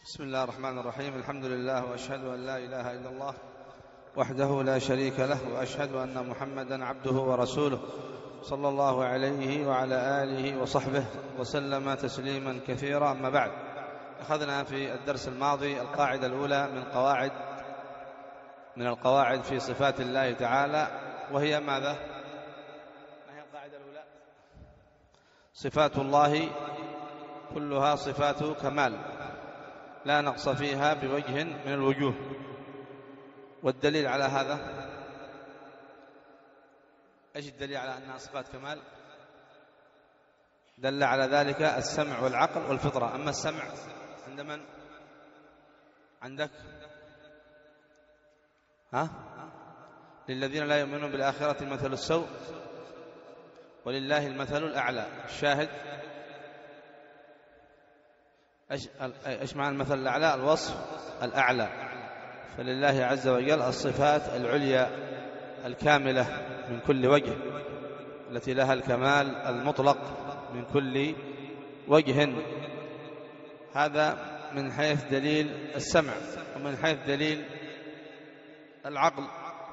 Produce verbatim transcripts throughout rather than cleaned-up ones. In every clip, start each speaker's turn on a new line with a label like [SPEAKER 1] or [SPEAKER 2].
[SPEAKER 1] بسم الله الرحمن الرحيم. الحمد لله، وأشهد أن لا إله إلا الله وحده لا شريك له، وأشهد أن محمدا عبده ورسوله صلى الله عليه وعلى آله وصحبه وسلم تسليما كثيرا. أما بعد، أخذنا في الدرس الماضي القاعدة الأولى من قواعد من القواعد في صفات الله تعالى، وهي ماذا؟ ما هي القاعدة الأولى؟ صفات الله كلها صفات كمال لا نقص فيها بوجه من الوجوه. والدليل على هذا، ايش الدليل على انها صفات كمال؟ دل على ذلك السمع والعقل والفطرة. اما السمع عند من؟ عندك؟ ها؟ للذين لا يؤمنون بالآخرة مثل السوء ولله المثل الأعلى. الشاهد ايش ايش معنى المثل الأعلى؟ الوصف الأعلى. فلله عز وجل الصفات العليا الكاملة من كل وجه، التي لها الكمال المطلق من كل وجه. هذا من حيث دليل السمع. ومن حيث دليل العقل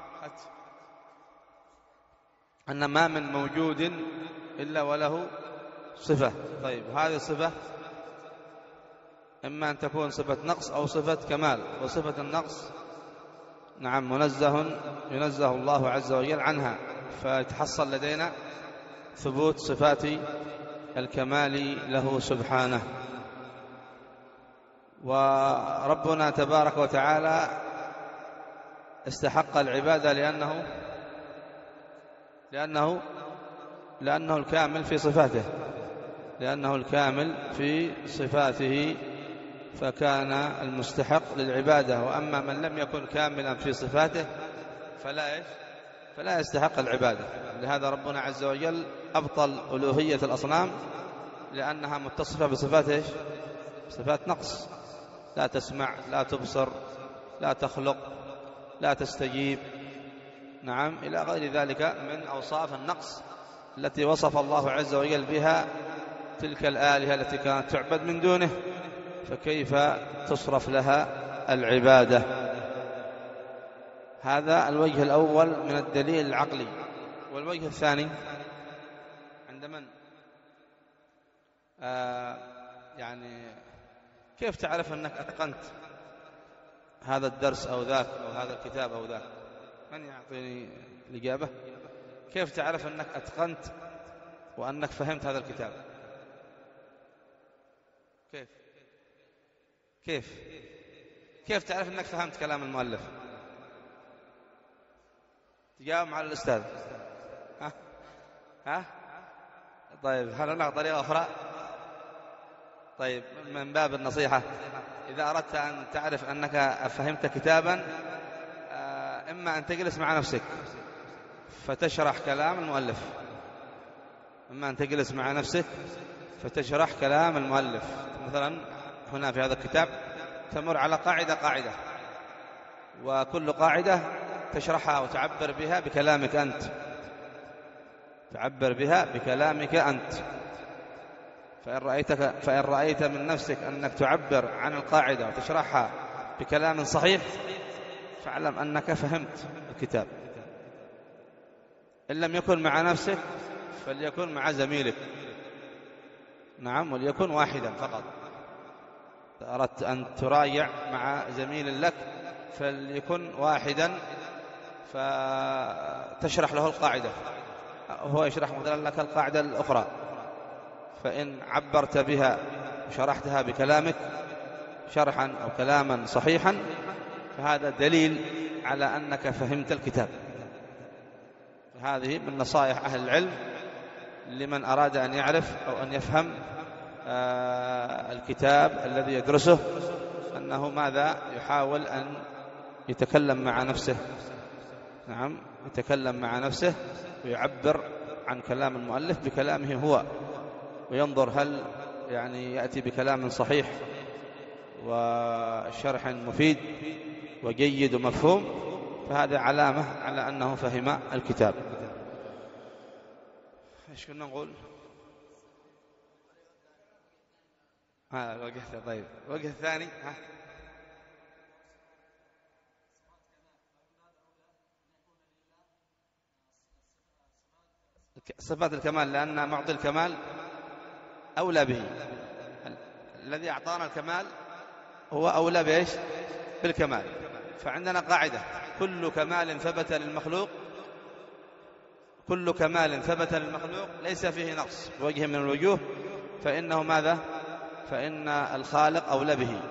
[SPEAKER 1] أن ما من موجود إلا وله صفة. طيب، هذه الصفة إما أن تكون صفة نقص أو صفة كمال. وصفة النقص نعم منزه ينزه الله عز وجل عنها، فيتحصل لدينا ثبوت صفات الكمال له سبحانه. وربنا تبارك وتعالى استحق العبادة لأنه لأنه لأنه الكامل في صفاته لأنه الكامل في صفاته فكان المستحق للعبادة. وأما من لم يكن كاملا في صفاته فلا إيش؟ فلا يستحق العبادة. لهذا ربنا عز وجل أبطل ألوهية الأصنام، لأنها متصفة بصفات إيش؟ صفات نقص. لا تسمع، لا تبصر، لا تخلق، لا تستجيب، نعم، إلى غير ذلك من أوصاف النقص التي وصف الله عز وجل بها تلك الآلهة التي كانت تعبد من دونه، فكيف تصرف لها العبادة؟ هذا الوجه الأول من الدليل العقلي. والوجه الثاني عند من؟ آه يعني كيف تعرف أنك أتقنت هذا الدرس أو ذاك أو هذا الكتاب أو ذاك؟ من يعطيني الإجابة؟ كيف تعرف أنك أتقنت وأنك فهمت هذا الكتاب؟ كيف كيف كيف تعرف أنك فهمت كلام المؤلف؟ تجاوب مع الأستاذ. ها ها طيب، هل هناك طريقة أخرى؟ طيب، من باب النصيحة، إذا أردت أن تعرف أنك فهمت كتابا، إما أن تجلس مع نفسك فتشرح كلام المؤلف إما أن تجلس مع نفسك فتشرح كلام المؤلف. مثلا هنا في هذا الكتاب تمر على قاعدة قاعدة، وكل قاعدة تشرحها وتعبر بها بكلامك أنت تعبر بها بكلامك أنت. فإن رأيتك فإن رأيت من نفسك أنك تعبر عن القاعدة وتشرحها بكلام صحيح، فاعلم أنك فهمت الكتاب. إن لم يكن مع نفسك فليكن مع زميلك، نعم، وليكن واحدا فقط. إذا أردت أن تراجع مع زميل لك فليكن واحدا، فتشرح له القاعدة، هو يشرح مثلا لك القاعدة الأخرى. فإن عبرت بها وشرحتها بكلامك شرحا أو كلاما صحيحا، فهذا دليل على أنك فهمت الكتاب. هذه من نصائح أهل العلم لمن أراد أن يعرف أو أن يفهم الكتاب الذي يدرسه، أنه ماذا؟ يحاول أن يتكلم مع نفسه، نعم، يتكلم مع نفسه ويعبر عن كلام المؤلف بكلامه هو، وينظر هل يعني يأتي بكلام صحيح وشرح مفيد وجيد ومفهوم، فهذا علامة على أنه فهم الكتاب. إيش كنا نقول؟ ها وقفت. طيب وقف الثاني. ها صفات الكمال لأن معطي الكمال أولى به. الذي أعطانا الكمال هو أولى بإيش؟ بالكمال. فعندنا قاعدة: كل كمال ثبت للمخلوق كل كمال ثبت للمخلوق ليس فيه نقص بوجه من الوجوه فإنه ماذا؟ فإن الخالق أولى به.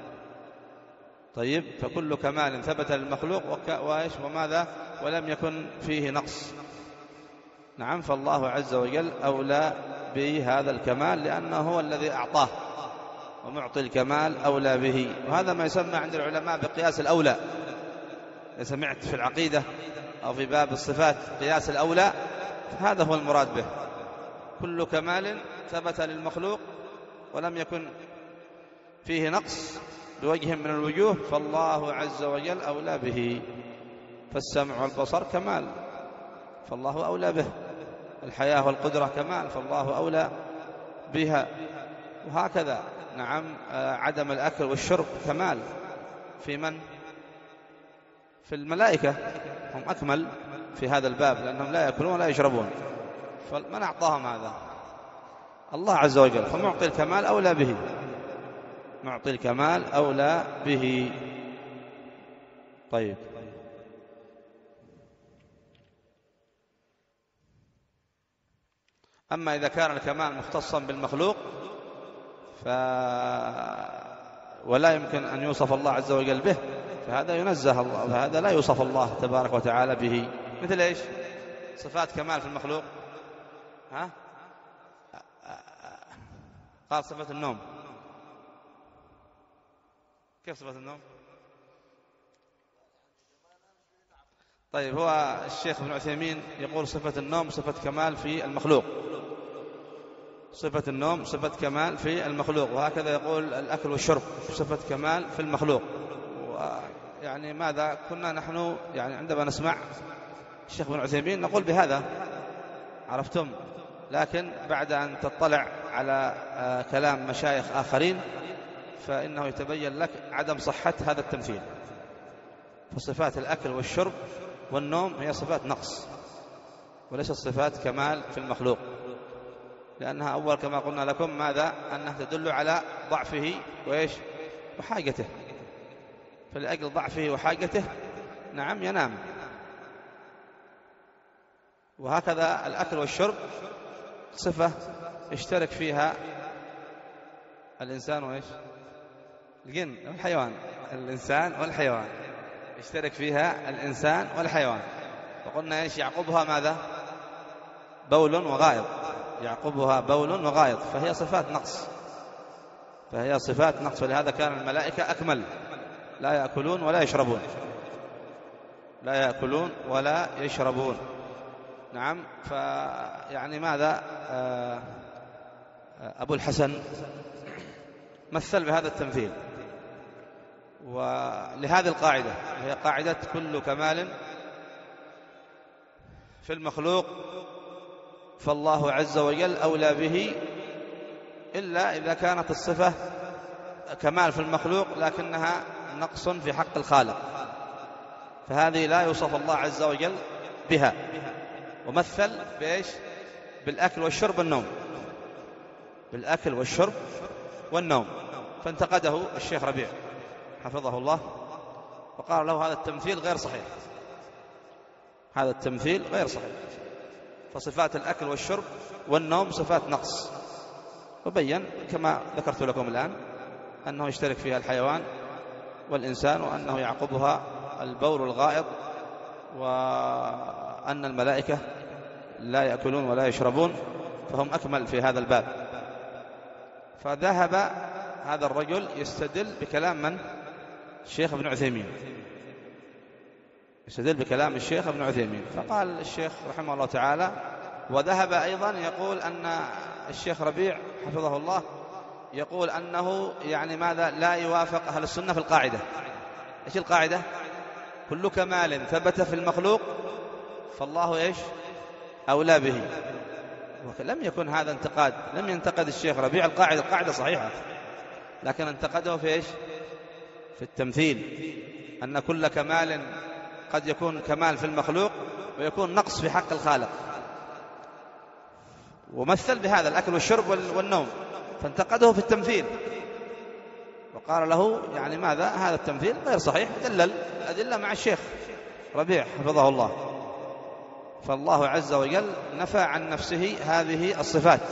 [SPEAKER 1] طيب، فكل كمال ثبت للمخلوق وإيش وماذا ولم يكن فيه نقص. نعم، فالله عز وجل أولى بهذا الكمال لأنه هو الذي أعطاه، ومعطي الكمال أولى به. وهذا ما يسمى عند العلماء بقياس الأولى. إذا سمعت في العقيدة أو في باب الصفات قياس الأولى، هذا هو المراد به. كل كمال ثبت للمخلوق ولم يكن فيه نقص بوجه من الوجوه فالله عز وجل أولى به. فالسمع والبصر كمال فالله أولى به، الحياة والقدرة كمال فالله أولى بها، وهكذا. نعم، عدم الأكل والشرب كمال في من؟ في الملائكة، هم أكمل في هذا الباب لأنهم لا يأكلون ولا يشربون. فمن أعطاهم هذا؟ الله عز وجل. فمعطي الكمال أولى به، معطي الكمال أولى به. طيب، أما إذا كان الكمال مختصا بالمخلوق ف... ولا يمكن أن يوصف الله عز وجل به، فهذا ينزه الله، فهذا لا يوصف الله تبارك وتعالى به. مثل إيش؟ صفات كمال في المخلوق. ها؟ قال صفة النوم. كيف صفة النوم؟ طيب، هو الشيخ ابن عثيمين يقول صفة النوم صفة كمال في المخلوق، صفة النوم صفة كمال في المخلوق، وهكذا يقول الأكل والشرب صفة كمال في المخلوق. يعني ماذا كنا نحن يعني عندما نسمع الشيخ ابن عثيمين نقول بهذا، عرفتم؟ لكن بعد أن تطلع على كلام مشايخ آخرين فإنه يتبين لك عدم صحة هذا التمثيل. فصفات الأكل والشرب والنوم هي صفات نقص وليست صفات كمال في المخلوق، لأنها أول كما قلنا لكم ماذا؟ أنها تدل على ضعفه وإيش؟ وحاجته. فلأجل ضعفه وحاجته نعم ينام. وهكذا الأكل والشرب صفة اشترك فيها الإنسان وإيش؟ الجن والحيوان. الإنسان والحيوان اشترك فيها الإنسان والحيوان. وقلنا إيش؟ يعقبها ماذا؟ بول وغائط. يعقبها بول وغائط، فهي صفات نقص، فهي صفات نقص. ولهذا كان الملائكة أكمل، لا يأكلون ولا يشربون، لا يأكلون ولا يشربون. نعم، فيعني ماذا؟ أبو الحسن مثل بهذا التمثيل. ولهذه القاعدة هي قاعدة كل كمال في المخلوق فالله عز وجل أولى به، إلا إذا كانت الصفة كمال في المخلوق لكنها نقص في حق الخالق، فهذه لا يوصف الله عز وجل بها. ومثل بإيش؟ بالأكل والشرب والنوم، بالأكل والشرب والنوم. فانتقده الشيخ ربيع حفظه الله وقال له هذا التمثيل غير صحيح، هذا التمثيل غير صحيح. فصفات الأكل والشرب والنوم صفات نقص، وبين كما ذكرت لكم الآن أنه يشترك فيها الحيوان والإنسان، وأنه يعقبها البول والغائط، وأن الملائكة لا يأكلون ولا يشربون، فهم أكمل في هذا الباب. فذهب هذا الرجل يستدل بكلام من؟ الشيخ ابن عثيمين، يستدل بكلام الشيخ ابن عثيمين. فقال الشيخ رحمه الله تعالى: وذهب أيضا يقول أن الشيخ ربيع حفظه الله يقول أنه يعني ماذا؟ لا يوافق أهل السنة في القاعدة. إيش القاعدة؟ كل كمال ثبت في المخلوق فالله إيش؟ أولى به. لم يكن هذا انتقاد، لم ينتقد الشيخ ربيع القاعدة، القاعدة صحيحة، لكن انتقده في إيش؟ في التمثيل، أن كل كمال قد يكون كمال في المخلوق ويكون نقص في حق الخالق، ومثل بهذا الأكل والشرب والنوم، فانتقده في التمثيل وقال له يعني ماذا هذا التمثيل غير صحيح، دلل الأدلة مع الشيخ ربيع حفظه الله. فالله عز وجل نفى عن نفسه هذه الصفات،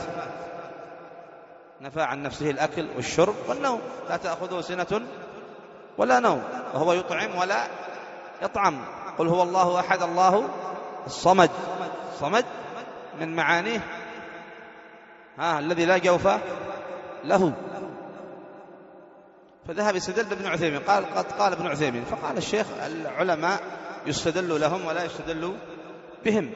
[SPEAKER 1] نفى عن نفسه الأكل والشرب والنوم، لا تأخذه سنة ولا نوم، وهو يطعم ولا يطعم. قل هو الله أحد الله الصمد، الصمد من معانيه ها الذي لا جوف له. فذهب يستدل بابن عثيمين، قال قد قال ابن عثيمين، فقال الشيخ العلماء يستدل لهم ولا يستدل بهم.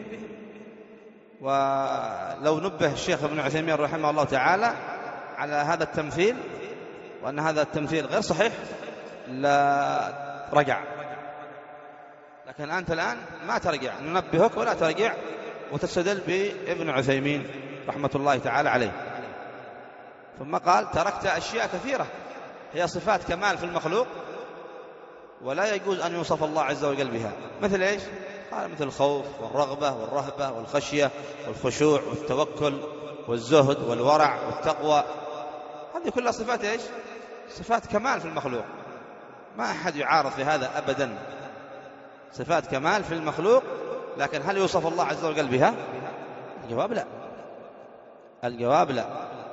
[SPEAKER 1] ولو نبه الشيخ ابن عثيمين رحمه الله تعالى على هذا التمثيل وأن هذا التمثيل غير صحيح لا رجع، لكن أنت الآن ما ترجع، ننبهك ولا ترجع وتستدل بابن عثيمين رحمة الله تعالى عليه. ثم قال تركت أشياء كثيرة هي صفات كمال في المخلوق ولا يجوز أن يوصف الله عز وجل بها، مثل إيش؟ قال مثل الخوف والرغبة والرهبة والخشية والخشوع والتوكل والزهد والورع والتقوى، هذه كلها صفات إيش؟ صفات كمال في المخلوق، ما أحد يعارض في هذا أبدا، صفات كمال في المخلوق، لكن هل يوصف الله عز وجل بها؟ الجواب لا، الجواب لا.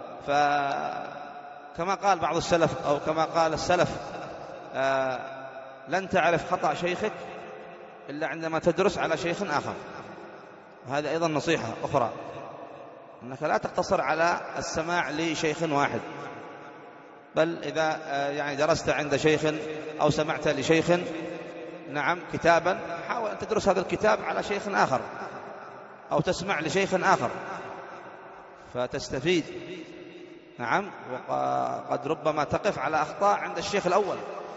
[SPEAKER 1] فكما قال بعض السلف أو كما قال السلف آه لن تعرف خطأ شيخك إلا عندما تدرس على شيخ آخر. وهذا أيضا نصيحة أخرى، أنك لا تقتصر على السماع لشيخ واحد، بل إذا يعني درست عند شيخ أو سمعت لشيخ نعم كتابا، حاول أن تدرس هذا الكتاب على شيخ آخر أو تسمع لشيخ آخر فتستفيد. نعم، وقد ربما تقف على أخطاء عند الشيخ الأول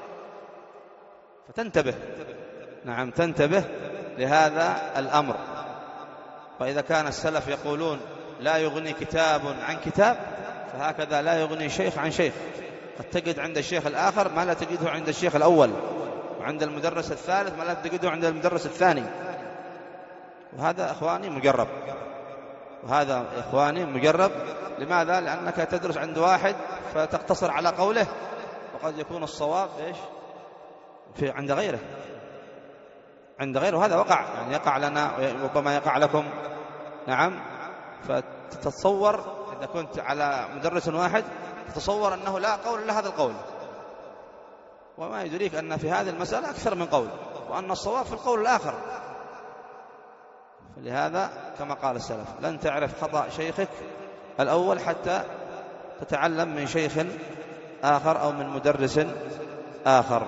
[SPEAKER 1] فتنتبه، نعم تنتبه لهذا الأمر. وإذا كان السلف يقولون لا يغني كتاب عن كتاب، فهكذا لا يغني شيخ عن شيخ، قد تجد عند الشيخ الآخر ما لا تجده عند الشيخ الأول، وعند المدرس الثالث ما لا تجده عند المدرس الثاني. وهذا إخواني مجرب، وهذا إخواني مجرب. لماذا؟ لأنك تدرس عند واحد فتقتصر على قوله، وقد يكون الصواب إيش في عند غيره، عند غيره. وهذا وقع، يعني يقع لنا وربما يقع لكم. نعم، فتتصور إذا كنت على مدرس واحد تتصور أنه لا قول إلا هذا القول، وما يدريك أن في هذه المسألة أكثر من قول، وأن الصواب في القول الآخر. فلهذا كما قال السلف لن تعرف خطأ شيخك الأول حتى تتعلم من شيخ آخر أو من مدرس آخر.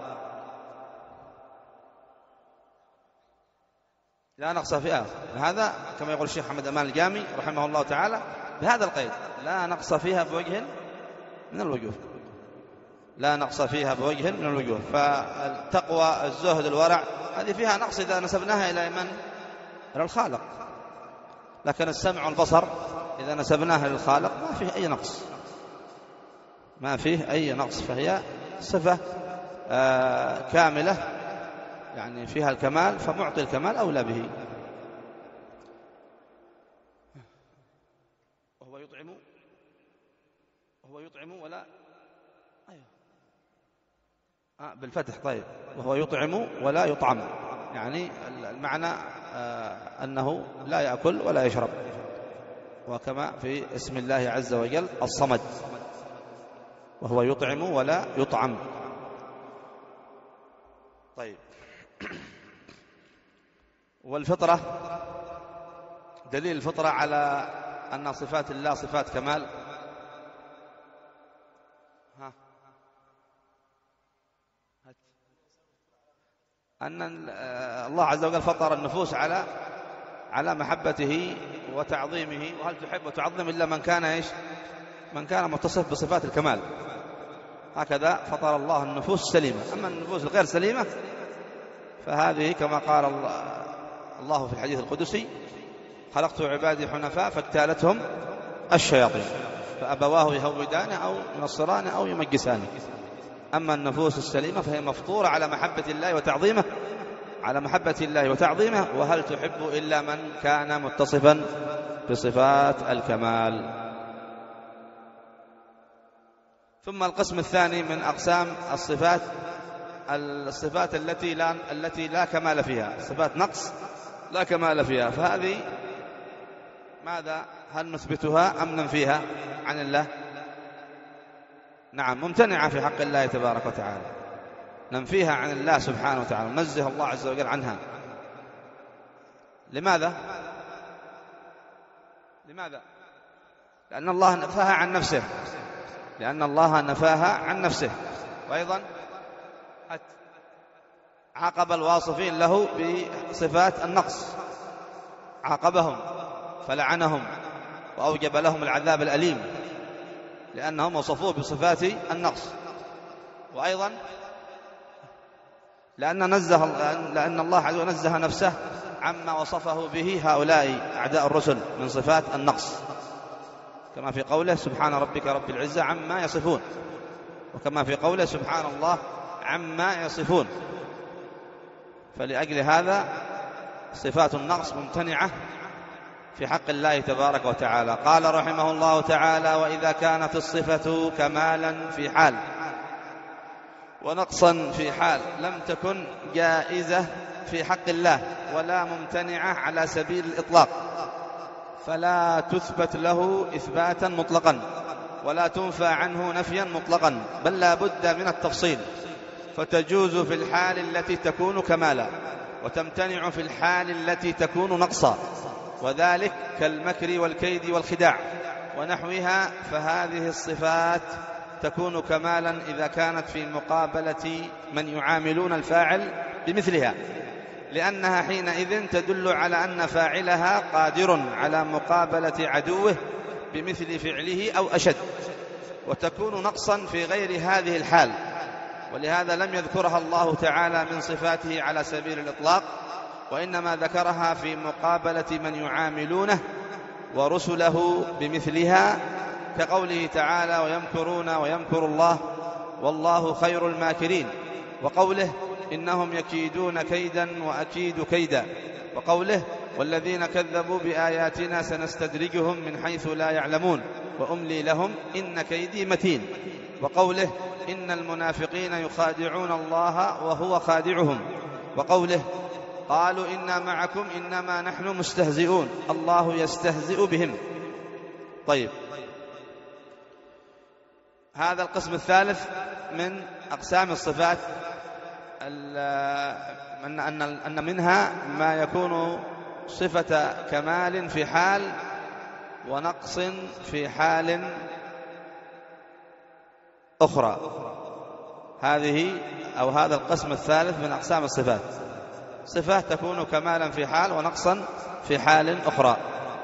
[SPEAKER 1] لا نقص في آخر، هذا كما يقول الشيخ محمد أمان الجامي رحمه الله تعالى بهذا القيد: لا نقص فيها بوجه من الوجوه، لا نقص فيها بوجه من الوجوه. فالتقوى الزهد الورع هذه فيها نقص إذا نسبناها إلى من؟ إلى الخالق. لكن السمع والبصر إذا نسبناها للخالق ما فيه أي نقص، ما فيه أي نقص، فهي صفة آه كاملة يعني فيها الكمال، فمعطي الكمال أولى به. وهو يطعم وهو يطعم ولا أيوه آه بالفتح. طيب، وهو يطعم ولا يطعم، يعني المعنى آه أنه لا يأكل ولا يشرب، وكما في اسم الله عز وجل الصمد، وهو يطعم ولا يطعم. طيب، والفطرة، دليل الفطرة على أن صفات الله صفات كمال. ها أن الله عز وجل فطر النفوس على على محبته وتعظيمه، وهل تحب وتعظم إلا من كان إيش؟ من كان متصف بصفات الكمال. هكذا فطر الله النفوس السليمة. أما النفوس الغير سليمة فهذه كما قال الله في الحديث القدسي: خلقت عبادي حنفاء فاجتالتهم الشياطين. فأبواه يهودانه أو ينصرانه أو يمجسانه. أما النفوس السليمة فهي مفطورة على محبة الله وتعظيمه، على محبة الله وتعظيمه. وهل تحب إلا من كان متصفا بصفات الكمال. ثم القسم الثاني من أقسام الصفات الصفات التي لا التي لا كمال فيها، صفات نقص لا كمال فيها، فهذه ماذا؟ هل نثبتها أم ننفيها عن الله؟ نعم، ممتنعة في حق الله تبارك وتعالى، ننفيها عن الله سبحانه وتعالى، ننزه الله عز وجل عنها. لماذا؟ لماذا؟ لأن الله نفاها عن نفسه، لأن الله نفاها عن نفسه. وأيضا عاقب الواصفين له بصفات النقص، عاقبهم فلعنهم وأوجب لهم العذاب الأليم لأنهم وصفوه بصفات النقص. وأيضا لأن, نزه لأن الله عز وجل نزه نفسه عما وصفه به هؤلاء أعداء الرسل من صفات النقص، كما في قوله سبحان ربك رب العزة عما يصفون، وكما في قوله سبحان الله عما يصفون. فلأجل هذا صفات النقص ممتنعة في حق الله تبارك وتعالى. قال رحمه الله تعالى: وإذا كانت الصفة كمالا في حال ونقصا في حال لم تكن جائزة في حق الله ولا ممتنعة على سبيل الإطلاق، فلا تثبت له إثباتا مطلقا ولا تنفى عنه نفيا مطلقا، بل لا بد من التفصيل، فتجوز في الحال التي تكون كمالا وتمتنع في الحال التي تكون نقصا، وذلك كالمكر والكيد والخداع ونحوها. فهذه الصفات تكون كمالا إذا كانت في مقابلة من يعاملون الفاعل بمثلها، لأنها حينئذ تدل على أن فاعلها قادر على مقابلة عدوه بمثل فعله أو أشد، وتكون نقصا في غير هذه الحال. ولهذا لم يذكرها الله تعالى من صفاته على سبيل الإطلاق، وإنما ذكرها في مقابلة من يعاملونه ورسله بمثلها، كقوله تعالى: ويمكرون ويمكر الله والله خير الماكرين، وقوله: إنهم يكيدون كيدا وأكيد كيدا، وقوله: والذين كذبوا بآياتنا سنستدرجهم من حيث لا يعلمون وأملي لهم إن كيدي متين، وقوله: إن المنافقين يخادعون الله وهو خادعهم، وقوله: قالوا إنا معكم إنما نحن مستهزئون الله يستهزئ بهم. طيب، هذا القسم الثالث من أقسام الصفات، أن منها ما يكون صفة كمال في حال ونقص في حال أخرى. هذه أو هذا القسم الثالث من أقسام الصفات، صفة تكون كمالا في حال ونقصا في حال أخرى.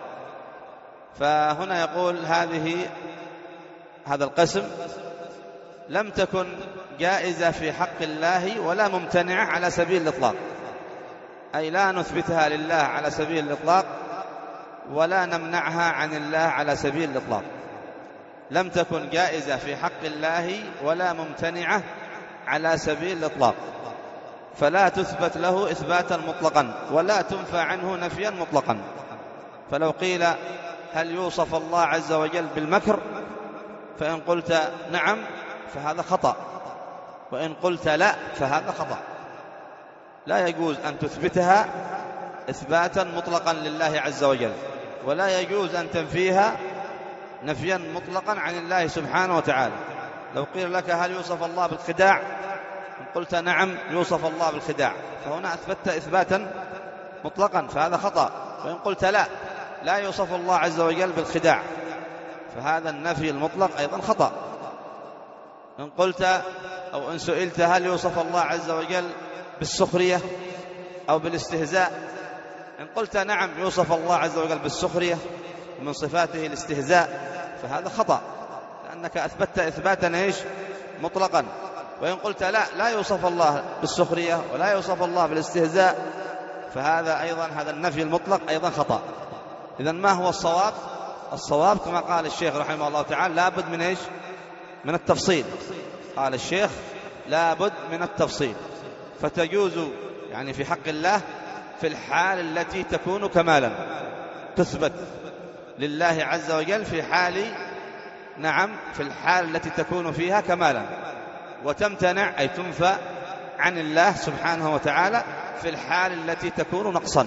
[SPEAKER 1] فهنا يقول هذه هذا القسم لم تكن جائزة في حق الله ولا ممتنعة على سبيل الإطلاق، أي لا نثبتها لله على سبيل الإطلاق ولا نمنعها عن الله على سبيل الإطلاق. لم تكن جائزة في حق الله ولا ممتنعة على سبيل الإطلاق، فلا تثبت له إثباتا مطلقا ولا تنفى عنه نفيا مطلقا. فلو قيل: هل يوصف الله عز وجل بالمكر؟ فإن قلت نعم فهذا خطأ، وإن قلت لا فهذا خطأ. لا يجوز أن تثبتها إثباتا مطلقا لله عز وجل، ولا يجوز أن تنفيها نفيا مطلقا عن الله سبحانه وتعالى. لو قيل لك: هل يوصف الله بالخداع؟ إن قلت نعم يوصف الله بالخداع، فهنا أثبتت إثباتا مطلقا، فهذا خطأ. وإن قلت لا لا يوصف الله عز وجل بالخداع، فهذا النفي المطلق أيضا خطأ. إن قلت أو إن سئلت: هل يوصف الله عز وجل بالسخرية أو بالاستهزاء؟ إن قلت نعم يوصف الله عز وجل بالسخرية ومن صفاته الاستهزاء، فهذا خطأ، لأنك أثبتت إثباتا إيش؟ مطلقا. وإن قلت لا لا يوصف الله بالسخرية ولا يوصف الله بالاستهزاء، فهذا أيضا هذا النفي المطلق أيضا خطأ. إذن ما هو الصواب؟ الصواب كما قال الشيخ رحمه الله تعالى لابد من إيش؟ من التفصيل. قال الشيخ لابد من التفصيل، فتجوز يعني في حق الله في الحال التي تكون كمالا، تثبت لله عز وجل في حال، نعم، في الحال التي تكون فيها كمالا، وتمتنع أي تنفى عن الله سبحانه وتعالى في الحال التي تكون نقصا.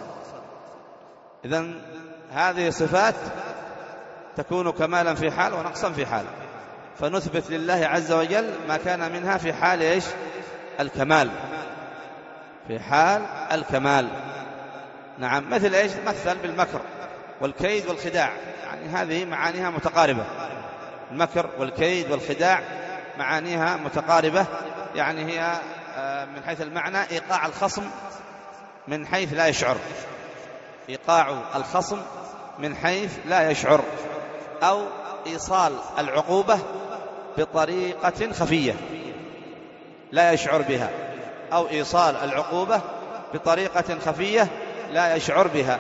[SPEAKER 1] إذن هذه صفات تكون كمالا في حال ونقصا في حال، فنثبت لله عز وجل ما كان منها في حال إيش؟ الكمال، في حال الكمال. نعم، مثل إيش؟ مثل بالمكر والكيد والخداع، يعني هذه معانيها متقاربة. المكر والكيد والخداع معانيها متقاربة، يعني هي من حيث المعنى إيقاع الخصم من حيث لا يشعر، إيقاع الخصم من حيث لا يشعر، أو إيصال العقوبة بطريقة خفية لا يشعر بها، أو إيصال العقوبة بطريقة خفية لا يشعر بها.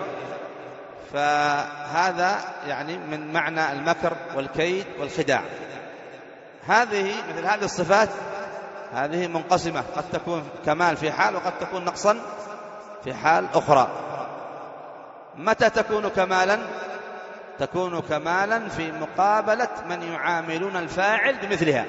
[SPEAKER 1] فهذا يعني من معنى المكر والكيد والخداع. هذه مثل هذه الصفات هذه منقسمة، قد تكون كمال في حال وقد تكون نقصا في حال أخرى. متى تكون كمالا؟ تكون كمالا في مقابلة من يعاملون الفاعل بمثلها.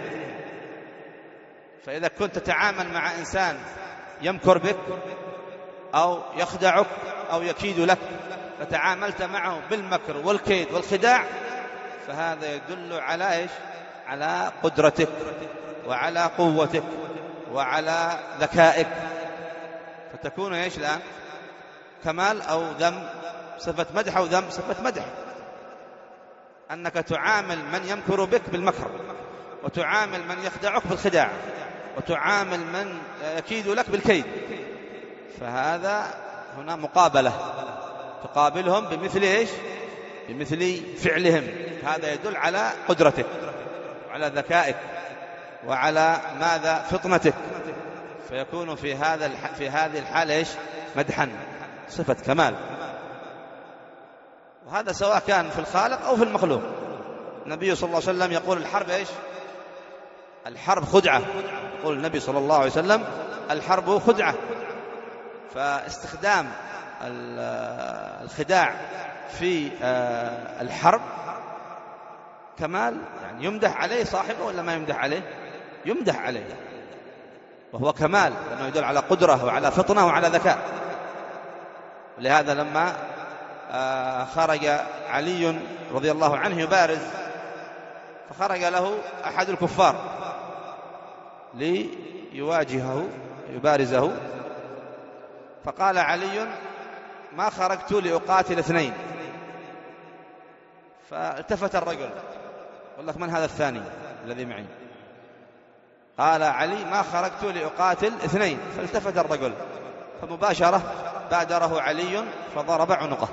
[SPEAKER 1] فإذا كنت تتعامل مع إنسان يمكر بك أو يخدعك أو يكيد لك، فتعاملت معه بالمكر والكيد والخداع، فهذا يدل على إيش؟ على قدرتك وعلى قوتك وعلى ذكائك، فتكون إيش الآن؟ كمال أو ذم؟ صفة مدح أو ذم؟ صفة مدح، أنك تعامل من يمكر بك بالمكر، وتعامل من يخدعك بالخداع، وتعامل من يكيد لك بالكيد، فهذا هنا مقابلة، تقابلهم بمثل إيش؟ بمثل فعلهم. هذا يدل على قدرتك وعلى ذكائك وعلى ماذا؟ فطنتك، فيكون في هذا في هذه الحالة إيش؟ مدحا، صفة كمال. وهذا سواء كان في الخالق أو في المخلوق. النبي صلى الله عليه وسلم يقول الحرب إيش؟ الحرب خدعة. يقول النبي صلى الله عليه وسلم الحرب خدعة. فاستخدام الخداع في الحرب كمال، يعني يمدح عليه صاحبه ولا ما يمدح عليه؟ يمدح عليه، وهو كمال، لأنه يدل على قدرة وعلى فطنة وعلى ذكاء. ولهذا لما خرج علي رضي الله عنه يبارز، فخرج له أحد الكفار ليواجهه يبارزه، فقال علي ما خرجت لأقاتل اثنين. فالتفت الرجل قال لك من هذا الثاني الذي معي؟ قال علي ما خرجت لأقاتل اثنين. فالتفت الرجل، فمباشرة بادره علي فضرب عنقه.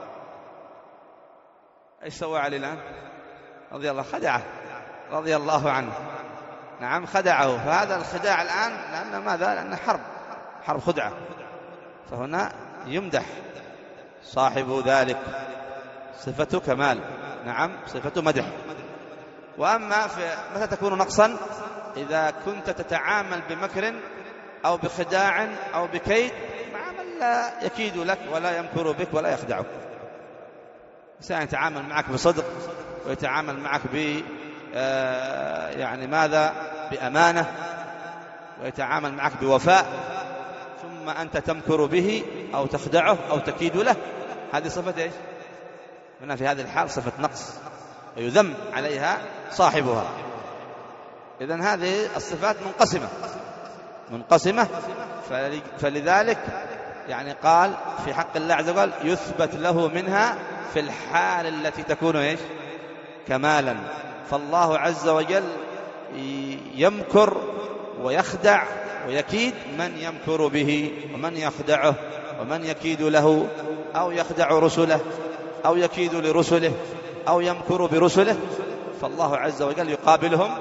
[SPEAKER 1] ايش سوى علي الآن؟ رضي الله خدعه رضي الله عنه. نعم خدعه. فهذا الخداع الآن لأن ماذا؟ لأن حرب حرب خدعة. فهنا يمدح صاحب ذلك، صفة كمال، نعم صفة مدح. وأما في متى تكون نقصا؟ إذا كنت تتعامل بمكر أو بخداع أو بكيد مع من لا يكيد لك ولا يمكر بك ولا يخدعك. إنسان يتعامل معك بصدق ويتعامل معك ب يعني ماذا؟ بأمانة، ويتعامل معك بوفاء، ثم أنت تمكر به أو تخدعه أو تكيد له، هذه صفة إيش؟ هنا في هذه الحال صفة نقص، ويذم عليها صاحبها. إذن هذه الصفات منقسمة منقسمة فلذلك يعني قال في حق الله عز وجل يثبت له منها في الحال التي تكون إيش؟ كمالا. فالله عز وجل يمكر ويخدع ويكيد من يمكر به ومن يخدعه ومن يكيد له، أو يخدع رسله أو يكيد لرسله أو يمكر برسله. فالله عز وجل يقابلهم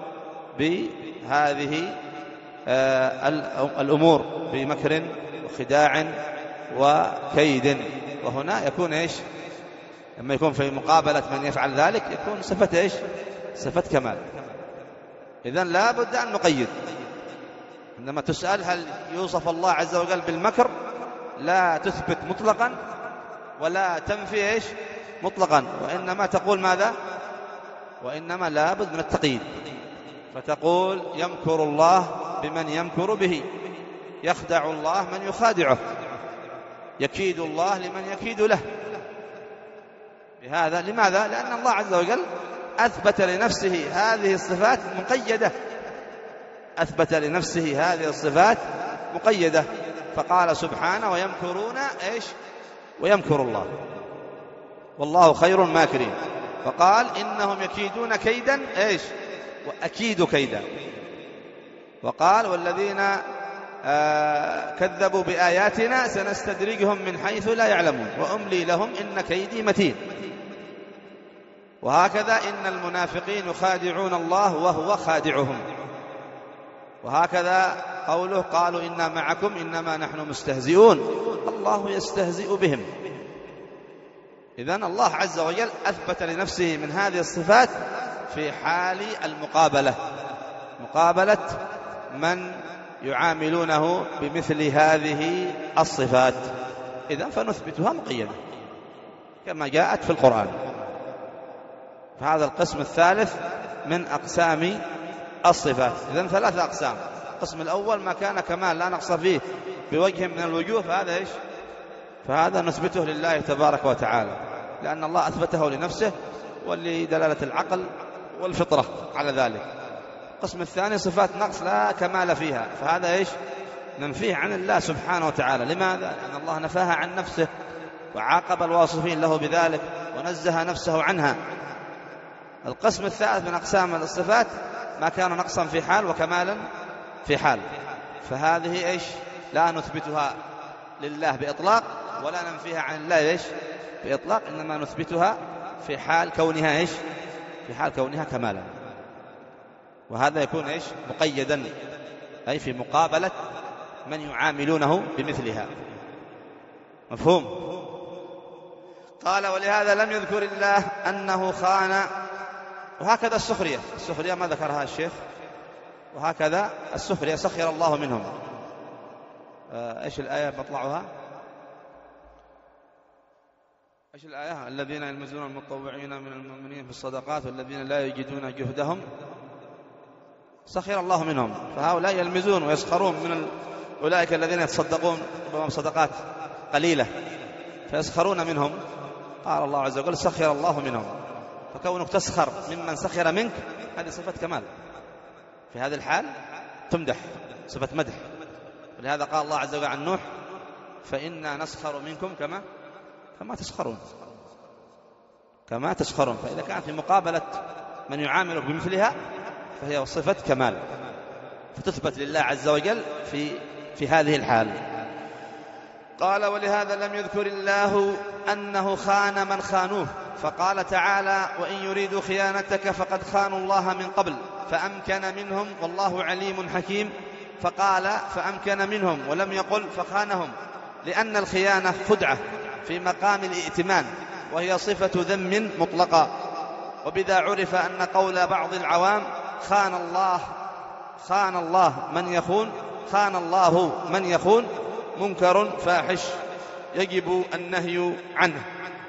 [SPEAKER 1] بهذه الأمور بمكر وخداع وكيد. وهنا يكون إيش؟ لما يكون في مقابلة من يفعل ذلك يكون صفة إيش؟ صفة كمال. إذن لا بد أن نقيد. عندما تسأل هل يوصف الله عز وجل بالمكر، لا تثبت مطلقا ولا تنفي إيش؟ مطلقا، وإنما تقول ماذا؟ وإنما لا بد من التقييد، فتقول يمكر الله بمن يمكر به، يخدع الله من يخادعه، يكيد الله لمن يكيد له. بهذا لماذا؟ لأن الله عز وجل أثبت لنفسه هذه الصفات مقيدة، أثبت لنفسه هذه الصفات مقيدة، فقال سبحانه ويمكرون إيش؟ ويمكر الله والله خير الماكرين. فقال إنهم يكيدون كيدا إيش؟ وأكيد كيدا. وقال والذين آه كذبوا بآياتنا سنستدرجهم من حيث لا يعلمون وأملي لهم إن كيدي متين. وهكذا إن المنافقين يخادعون الله وهو خادعهم. وهكذا قوله قالوا إنا معكم إنما نحن مستهزئون الله يستهزئ بهم. إذن الله عز وجل أثبت لنفسه من هذه الصفات في حال المقابلة، مقابلة من يعاملونه بمثل هذه الصفات. إذن فنثبتها مقيدة كما جاءت في القرآن. فهذا القسم الثالث من أقسام الصفات. إذن ثلاثة أقسام. القسم الأول ما كان كمال لا نقص فيه بوجه من الوجوه، فهذا إيش؟ فهذا نثبته لله تبارك وتعالى، لأن الله أثبته لنفسه ولدلالة العقل والفطرة على ذلك. القسم الثاني صفات نقص لا كمال فيها، فهذا إيش؟ ننفيه عن الله سبحانه وتعالى. لماذا؟ لأن الله نفاها عن نفسه وعاقب الواصفين له بذلك ونزه نفسه عنها. القسم الثالث من أقسام الصفات ما كان نقصا في حال وكمالا في حال، فهذه إيش؟ لا نثبتها لله بإطلاق ولا ننفيها عن الله إيش؟ بإطلاق، إنما نثبتها في حال كونها إيش؟ في حال كونها كمالا. وهذا يكون إيش؟ مقيدا، أي في مقابلة من يعاملونه بمثلها. مفهوم؟ قال ولهذا لم يذكر الله أنه خان. وهكذا السخرية، السخرية ما ذكرها الشيخ. وهكذا السخرية سخر الله منهم. إيش الآية مطلعها؟ إيش الآية؟ الذين يلمزون المتطوعين من المؤمنين في الصدقات والذين لا يجدون جهدهم سخر الله منهم. فهؤلاء يلمزون ويسخرون من أولئك الذين يتصدقون بصدقات قليلة فيسخرون منهم. قال الله عز وجل سخر الله منهم. فكونك تسخر ممن سخر منك هذه صفة كمال، في هذه الحال تمدح، صفة مدح. ولهذا قال الله عز وجل عن نوح فإنا نسخر منكم كما كما تسخرون، كما تسخرون. فإذا كانت في مقابلة من يعاملك بمثلها فهي صفة كمال، فتثبت لله عز وجل في في هذه الحال. قال ولهذا لم يذكر الله أنه خان من خانوه، فقال تعالى وإن يريدوا خيانتك فقد خانوا الله من قبل فأمكن منهم والله عليم حكيم. فقال فأمكن منهم ولم يقل فخانهم، لأن الخيانة خدعة في مقام الائتمان وهي صفة ذم مطلقة. وبذا عرف أن قول بعض العوام خان الله خان الله من يخون خان الله من يخون منكر فاحش يجب النهي عنه.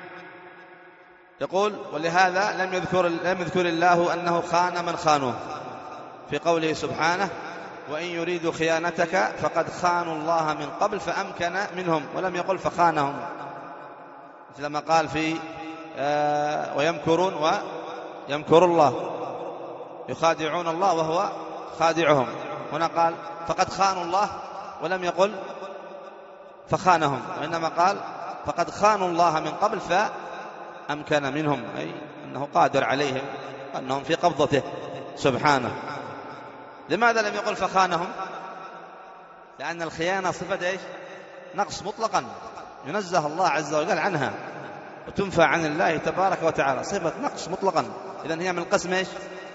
[SPEAKER 1] يقول ولهذا لم يذكر لم يذكر الله أنه خان من خانوه في قوله سبحانه وإن يريدوا خيانتك فقد خانوا الله من قبل فأمكن منهم، ولم يقل فخانهم، مثل ما قال في آه ويمكرون ويمكر الله، يخادعون الله وهو خادعهم. هنا قال فقد خانوا الله ولم يقل فخانهم، وإنما قال فقد خانوا الله من قبل فأمكن منهم، أي أنه قادر عليهم، أنهم في قبضته سبحانه. لماذا لم يقل فخانهم؟ لأن الخيانة صفة إيش؟ نقص مطلقا ينزه الله عز وجل عنها وتنفى عن الله تبارك وتعالى، صفة نقص مطلقا. إذن هي من القسم إيش؟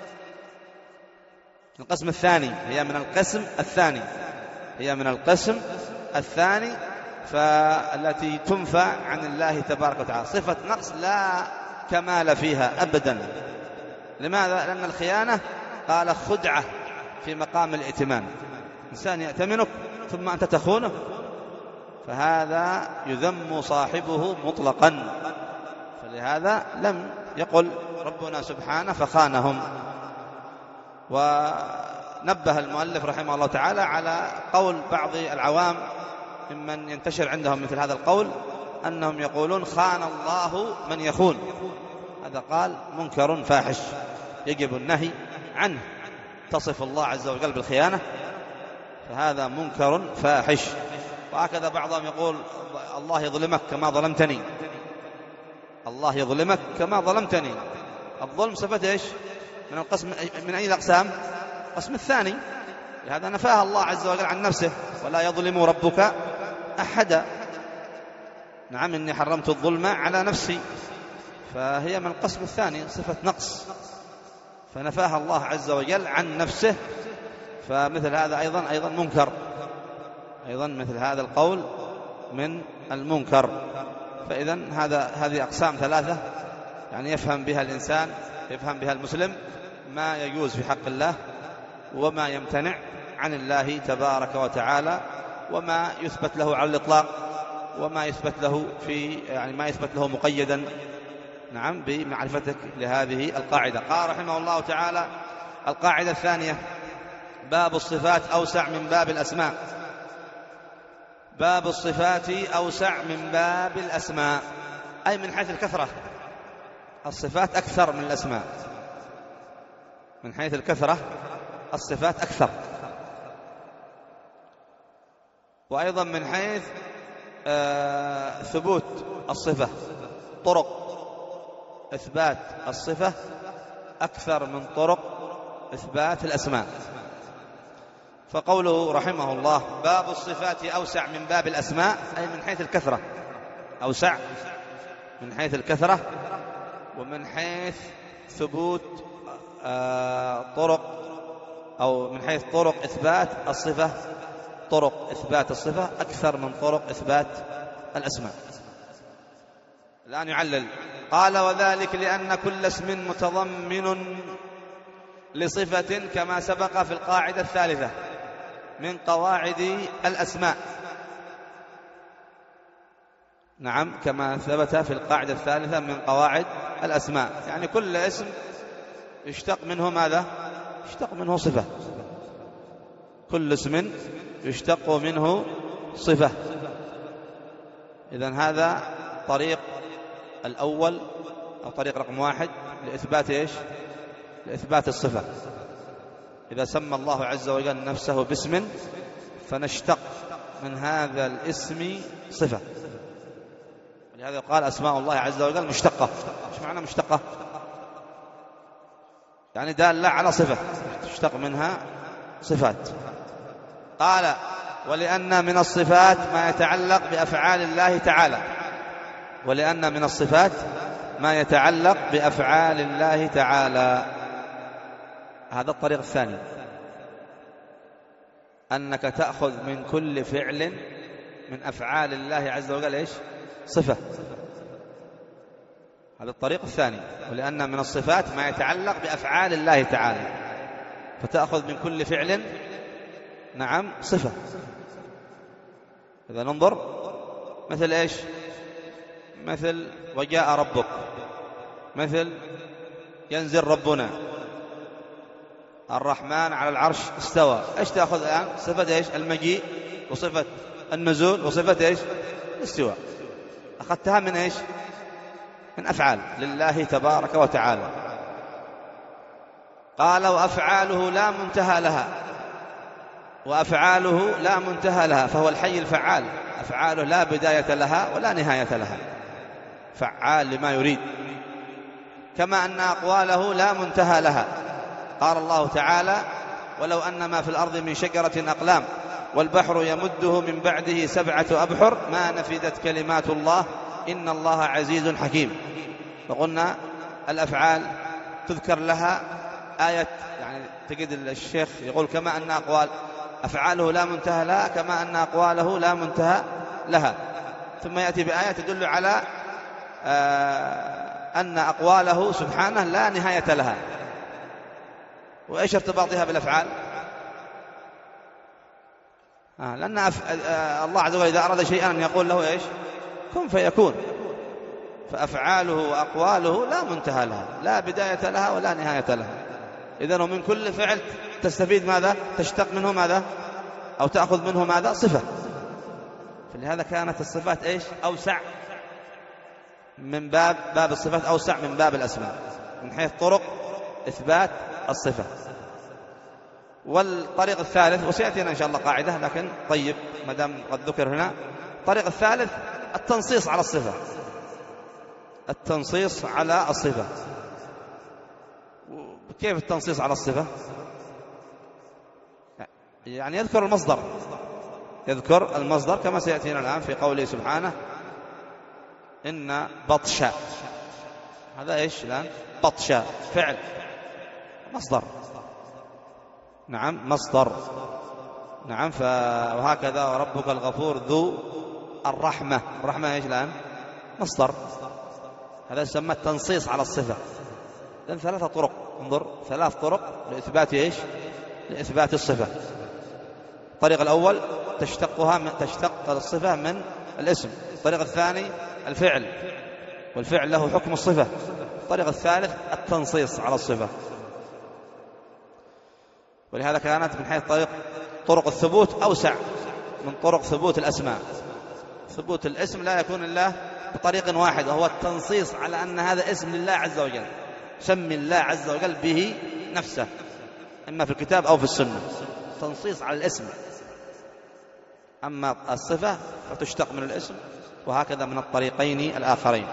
[SPEAKER 1] القسم الثاني، هي من القسم الثاني هي من القسم الثاني فالتي تنفى عن الله تبارك وتعالى. صفة نقص لا كمال فيها أبدا. لماذا؟ لأن الخيانة قال خدعة في مقام الائتمان، إنسان يأتمنك ثم أنت تخونه، فهذا يذم صاحبه مطلقا. فلهذا لم يقل ربنا سبحانه فخانهم. ونبه المؤلف رحمه الله تعالى على قول بعض العوام ممن ينتشر عندهم مثل هذا القول، أنهم يقولون خان الله من يخون. هذا قال منكر فاحش يجب النهي عنه. تصف الله عز وجل بالخيانة، فهذا منكر فاحش. وهكذا بعضهم يقول الله يظلمك كما ظلمتني، الله يظلمك كما ظلمتني. الظلم صفة إيش؟ من القسم من أي الأقسام؟ القسم الثاني. لهذا نفاها الله عز وجل عن نفسه، ولا يظلم ربك أحدا. نعم إني حرمت الظلم على نفسي، فهي من القسم الثاني صفة نقص، فنفاها الله عز وجل عن نفسه. فمثل هذا أيضا أيضا منكر، أيضا مثل هذا القول من المنكر. فإذا هذا هذه أقسام ثلاثة يعني يفهم بها الإنسان، يفهم بها المسلم ما يجوز في حق الله، وما يمتنع عن الله تبارك وتعالى، وما يثبت له على الإطلاق، وما يثبت له في يعني ما يثبت له مقيدا. نعم بمعرفتك لهذه القاعدة. قال رحمه الله تعالى القاعدة الثانية: باب الصفات أوسع من باب الأسماء. باب الصفات أوسع من باب الأسماء، أي من حيث الكثرة. الصفات أكثر من الأسماء، من حيث الكثرة الصفات أكثر، وأيضا من حيث آه ثبوت الصفة، طرق إثبات الصفة أكثر من طرق إثبات الأسماء. فقوله رحمه الله باب الصفات أوسع من باب الأسماء، أي من حيث الكثرة، أوسع من حيث الكثرة، ومن حيث ثبوت آه طرق أو من حيث طرق إثبات الصفة، طرق إثبات الصفة أكثر من طرق إثبات الأسماء. الآن يعلل. قال وذلك لأن كل اسم متضمن لصفة كما سبق في القاعدة الثالثة من قواعد الأسماء. نعم كما ثبت في القاعدة الثالثة من قواعد الأسماء، يعني كل اسم يشتق منه ماذا؟ يشتق منه صفة. كل اسم يشتق منه صفة. إذن هذا طريق الأول أو طريق رقم واحد لإثبات إيش؟ لإثبات الصفة. إذا سمى الله عز وجل نفسه باسم فنشتق من هذا الاسم صفة. ولهذا قال أسماء الله عز وجل مشتقة. إيش معنى مشتقة؟ يعني دالة على صفة تشتق منها صفات. قال ولأن من الصفات ما يتعلق بأفعال الله تعالى، ولأن من الصفات ما يتعلق بأفعال الله تعالى. هذا الطريق الثاني، أنك تأخذ من كل فعل من أفعال الله عز وجل إيش؟ صفة. هذا الطريق الثاني، ولأن من الصفات ما يتعلق بأفعال الله تعالى، فتأخذ من كل فعل نعم صفة. إذا ننظر مثل إيش؟ مثل وجاء ربك، مثل ينزل ربنا، الرحمن على العرش استوى. إيش تأخذ الآن؟ صفة إيش؟ المجيء، وصفة النزول، وصفة إيش؟ الاستواء. أخذتها من إيش؟ من أفعال لله تبارك وتعالى. قال وأفعاله لا منتهى لها، وأفعاله لا منتهى لها، فهو الحي الفعال. أفعاله لا بداية لها ولا نهاية لها، فعال لما يريد. كما أن أقواله لا منتهى لها. قال الله تعالى ولو أن ما في الأرض من شجرة أقلام والبحر يمده من بعده سبعة أبحر ما نفدت كلمات الله إن الله عزيز حكيم. فقلنا الأفعال تذكر لها آية، يعني تجد الشيخ يقول كما أن أقوال أفعاله لا منتهى لها، كما أن أقواله لا منتهى لها، ثم يأتي بآية تدل على أن أقواله سبحانه لا نهاية لها. وإيش ارتباطها بالأفعال؟ آه لأن أف... آه الله عز وجل إذا أراد شيئا أن يقول له إيش؟ كن فيكون. فأفعاله وأقواله لا منتهى لها، لا بداية لها ولا نهاية لها. إذن ومن كل فعل تستفيد ماذا؟ تشتق منه ماذا؟ أو تأخذ منه ماذا؟ صفة. فلهذا كانت الصفات إيش؟ أوسع من باب باب الصفات، أوسع من باب الأسماء من حيث طرق إثبات الصفة. والطريق الثالث، وسيأتينا إن شاء الله قاعدة، لكن طيب ما دام قد ذكر هنا، الطريق الثالث التنصيص على الصفة. التنصيص على الصفة. كيف التنصيص على الصفة؟ يعني يذكر المصدر، يذكر المصدر كما سيأتينا الآن في قوله سبحانه إن بطشا. هذا إيش الآن؟ بطشا فعل مصدر. نعم مصدر. نعم. وهكذا وربك الغفور ذو الرحمة. الرحمة إيش الآن؟ مصدر. هذا يسمى التنصيص على الصفة. لأن ثلاثة طرق، انظر، ثلاث طرق لإثبات إيش؟ لإثبات الصفة. الطريق الأول تشتقها من تشتق الصفة من الاسم. الطريق الثاني الفعل، والفعل له حكم الصفة. الطريق الثالث التنصيص على الصفة. ولهذا كانت من حيث طريق طرق الثبوت أوسع من طرق ثبوت الأسماء. ثبوت الاسم لا يكون إلا بطريق واحد، وهو التنصيص على أن هذا اسم لله عز وجل، سمي الله عز وجل به نفسه، إما في الكتاب أو في السنة. تنصيص على الاسم. أما الصفة فتشتق من الاسم، وهكذا من الطريقين الآخرين.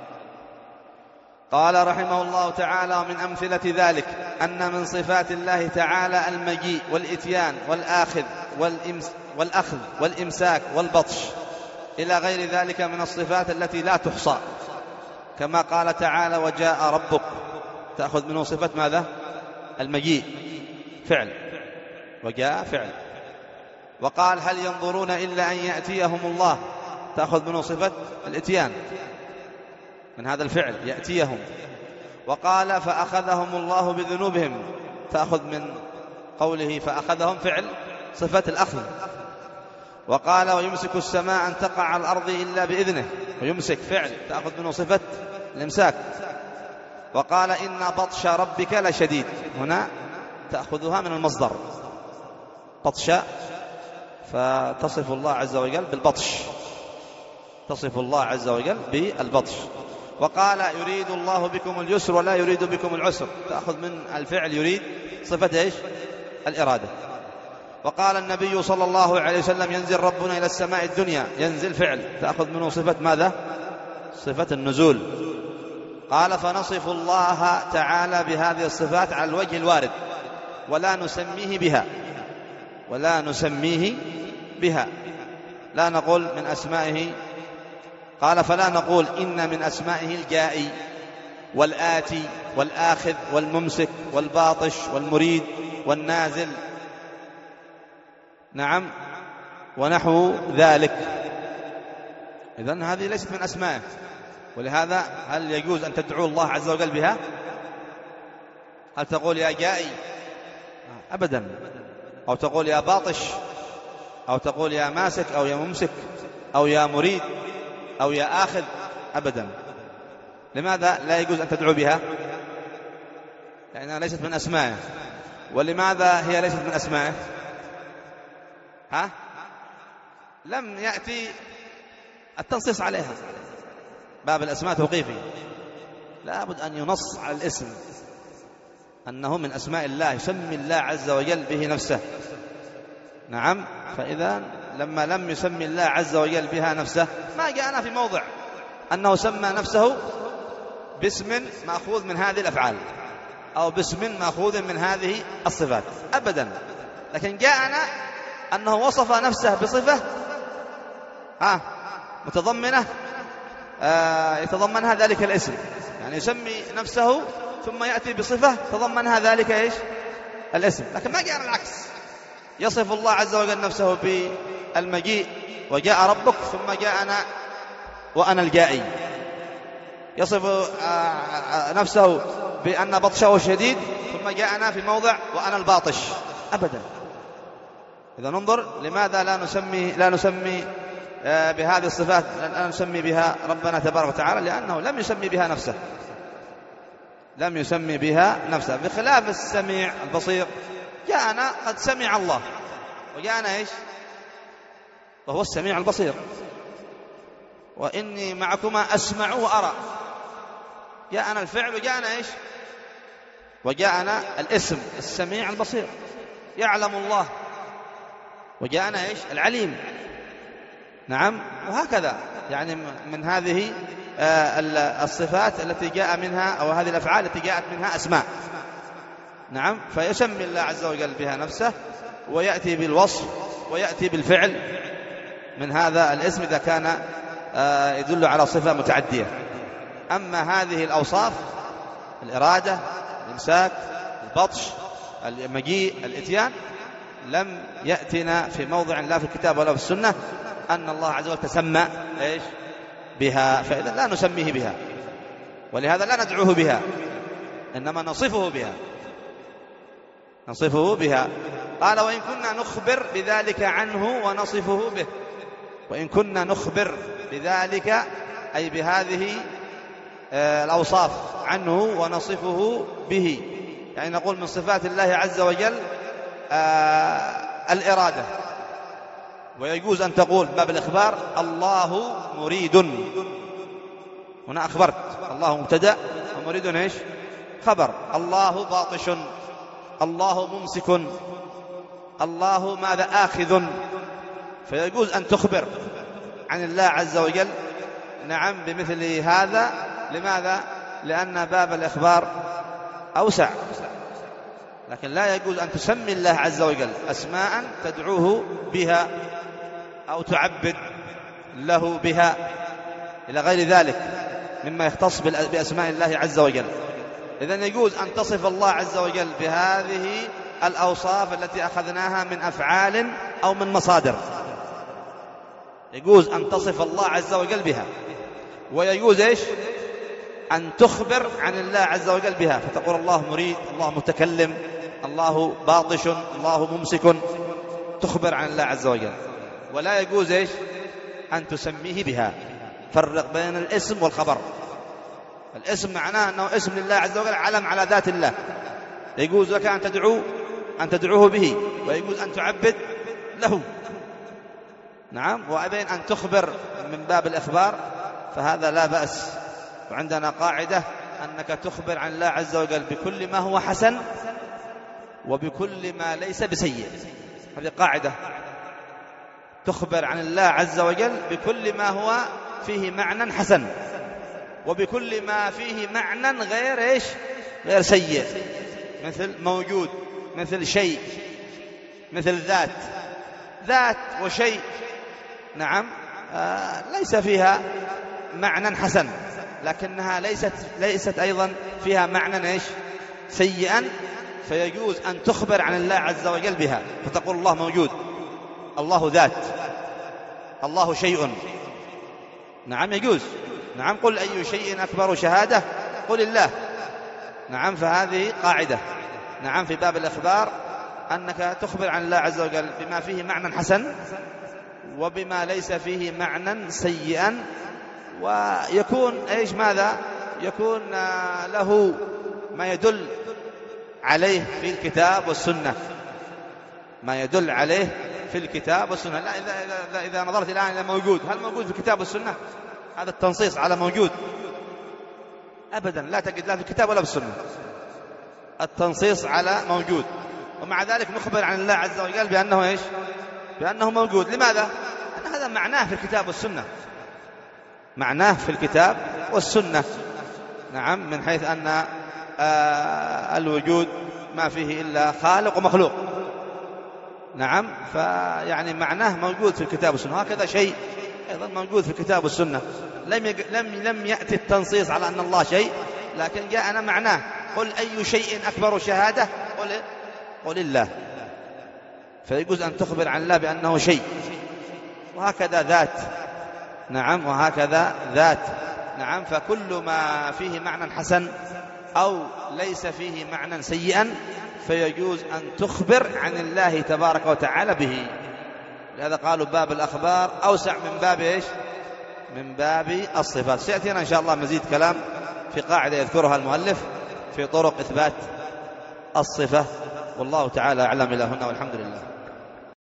[SPEAKER 1] قال رحمه الله تعالى: ومن أمثلة ذلك أن من صفات الله تعالى المجيء والإتيان والآخذ والإمس والأخذ والإمساك والبطش إلى غير ذلك من الصفات التي لا تحصى، كما قال تعالى: وجاء ربك، تأخذ منه صفة ماذا؟ المجيء فعل، وجاء فعل. وقال: هل ينظرون إلا أن يأتيهم الله، تأخذ منه صفة الإتيان من هذا الفعل يأتيهم. وقال: فأخذهم الله بذنوبهم، تأخذ من قوله فأخذهم فعل صفة الأخذ. وقال: ويمسك السماء أن تقع على الأرض إلا بإذنه، ويمسك فعل تأخذ منه صفة الإمساك. وقال: إن بطش ربك لشديد، هنا تأخذها من المصدر بطش، فتصف الله عز وجل بالبطش، تصف الله عز وجل بالبطش. وقال: يريد الله بكم اليسر ولا يريد بكم العسر، تأخذ من الفعل يريد صفة إيش؟ الإرادة. وقال النبي صلى الله عليه وسلم: ينزل ربنا إلى السماء الدنيا، ينزل فعل تأخذ منه صفة ماذا؟ صفة النزول. قال: فنصف الله تعالى بهذه الصفات على الوجه الوارد، ولا نسميه بها، ولا نسميه بها، لا نقول من أسمائه. قال: فلا نقول إن من أسمائه الجائي والآتي والآخذ والممسك والباطش والمريد والنازل، نعم، ونحو ذلك. إذن هذه ليست من أسمائه. ولهذا هل يجوز أن تدعو الله عز وجل بها؟ هل تقول يا جائي؟ أبدا. أو تقول يا باطش، أو تقول يا ماسك، أو يا ممسك، أو يا مريد، أو يا آخذ، أبدا. لماذا لا يجوز أن تدعو بها؟ لأنها ليست من أسمائه. ولماذا هي ليست من أسمائه؟ ها؟ لم يأتي التنصيص عليها. باب الأسماء توقيفي، لا بد أن ينص على الاسم أنه من أسماء الله، يسمي الله عز وجل به نفسه. نعم. فإذا لما لم يسمي الله عز وجل بها نفسه، ما جاءنا في موضع أنه سمى نفسه باسم مأخوذ من هذه الأفعال أو باسم مأخوذ من هذه الصفات، أبدا. لكن جاءنا أنه وصف نفسه بصفة آه متضمنة آه يتضمنها ذلك الاسم، يعني يسمي نفسه ثم يأتي بصفة تضمنها ذلك إيش؟ الاسم. لكن ما جاءنا العكس، يصف الله عز وجل نفسه بالمجيء وجاء ربك ثم جاءنا وأنا الجائي، يصف نفسه بأن بطشه شديد ثم جاءنا في موضع وأنا الباطش أبدا. إذا ننظر لماذا لا نسمي لا نسمي بهذه الصفات، لا نسمي بها ربنا تبارك وتعالى، لأنه لم يسمي بها نفسه، لم يسمي بها نفسه. بخلاف السميع البصير، جاءنا قد سمع الله وجاءنا إيش؟ وهو السميع البصير. وإني معكما أسمع وأرى، جاءنا الفعل وجاءنا إيش؟ وجاءنا الاسم السميع البصير، يعلم الله، وجاءنا إيش؟ العليم. نعم، وهكذا يعني من هذه الصفات التي جاء منها، أو هذه الأفعال التي جاءت منها أسماء. نعم، فيسمي الله عز وجل بها نفسه، ويأتي بالوصف ويأتي بالفعل من هذا الاسم إذا كان يدل على صفة متعدية. أما هذه الأوصاف، الإرادة، الإمساك، البطش، المجيء، الإتيان، لم يأتنا في موضع لا في الكتاب ولا في السنة أن الله عز وجل تسمى إيش؟ بها، فإذا لا نسميه بها، ولهذا لا ندعوه بها، إنما نصفه بها، نصفه بها. قال: وإن كنا نخبر بذلك عنه ونصفه به. وإن كنا نخبر بذلك أي بهذه الأوصاف عنه ونصفه به، يعني نقول من صفات الله عز وجل الإرادة، ويجوز أن تقول باب الإخبار الله مريد، هنا أخبرت، الله مبتدأ ومريد إيش؟ خبر. الله باطش، الله ممسك، الله ماذا؟ آخذ. فيجوز أن تخبر عن الله عز وجل نعم بمثل هذا. لماذا؟ لأن باب الإخبار أوسع، لكن لا يجوز أن تسمي الله عز وجل أسماء تدعوه بها أو تعبد له بها إلى غير ذلك مما يختص بأسماء الله عز وجل. إذن يجوز أن تصف الله عز وجل بهذه الأوصاف التي أخذناها من أفعال أو من مصادر، يجوز أن تصف الله عز وجل بها، ويجوز إيش؟ أن تخبر عن الله عز وجل بها، فتقول الله مريد، الله متكلم، الله باطش، الله ممسك، تخبر عن الله عز وجل. ولا يجوز إيش؟ أن تسميه بها. فرق بين الاسم والخبر. الاسم معناه أنه اسم لله عز وجل، علم على ذات الله، يجوز لك أن تدعو أن تدعوه به، ويجوز أن تعبد له. نعم، وبين أن تخبر من باب الإخبار فهذا لا بأس. وعندنا قاعدة أنك تخبر عن الله عز وجل بكل ما هو حسن وبكل ما ليس بسيء. هذه قاعدة، تخبر عن الله عز وجل بكل ما هو فيه معنى حسن وبكل ما فيه معنى غير إيش؟ غير سيء، مثل موجود، مثل شيء، مثل ذات. ذات وشيء نعم آه ليس فيها معنى حسن، لكنها ليست ليست أيضا فيها معنى إيش؟ سيئا، فيجوز أن تخبر عن الله عز وجل بها، فتقول الله موجود، الله ذات، الله شيء. نعم يجوز. نعم، قل أي شيء أكبر شهادة؟ قل الله. نعم، فهذه قاعدة. نعم، في باب الإخبار أنك تخبر عن الله عز وجل بما فيه معنى حسن وبما ليس فيه معنى سيئا، ويكون إيش؟ ماذا؟ يكون له ما يدل عليه في الكتاب والسنة، ما يدل عليه في الكتاب والسنة. لا، إذا, إذا, إذا نظرت الآن إلى موجود، هل موجود في الكتاب والسنة؟ هذا التنصيص على موجود أبدا لا تجد لا في الكتاب ولا في السنة التنصيص على موجود، ومع ذلك نخبر عن الله عز وجل بأنه إيش؟ بأنه موجود. لماذا؟ لأن هذا معناه في الكتاب والسنة، معناه في الكتاب والسنة. نعم، من حيث أن آه الوجود ما فيه إلا خالق ومخلوق. نعم، فيعني معناه موجود في الكتاب والسنة. هكذا شيء أيضا موجود في الكتاب والسنة، لم يج... لم لم يأتي التنصيص على أن الله شيء، لكن جاءنا معناه. قل أي شيء أكبر شهادة؟ قل قل الله. فيجوز أن تخبر عن الله بأنه شيء، وهكذا ذات. نعم وهكذا ذات. نعم فكل ما فيه معنى حسن أو ليس فيه معنى سيئا فيجوز أن تخبر عن الله تبارك وتعالى به. لهذا قالوا باب الأخبار أوسع من باب إيش؟ من باب الصفات. سيأتينا إن شاء الله مزيد كلام في قاعدة يذكرها المؤلف في طرق إثبات الصفة، والله تعالى أعلم. إلى هنا والحمد لله.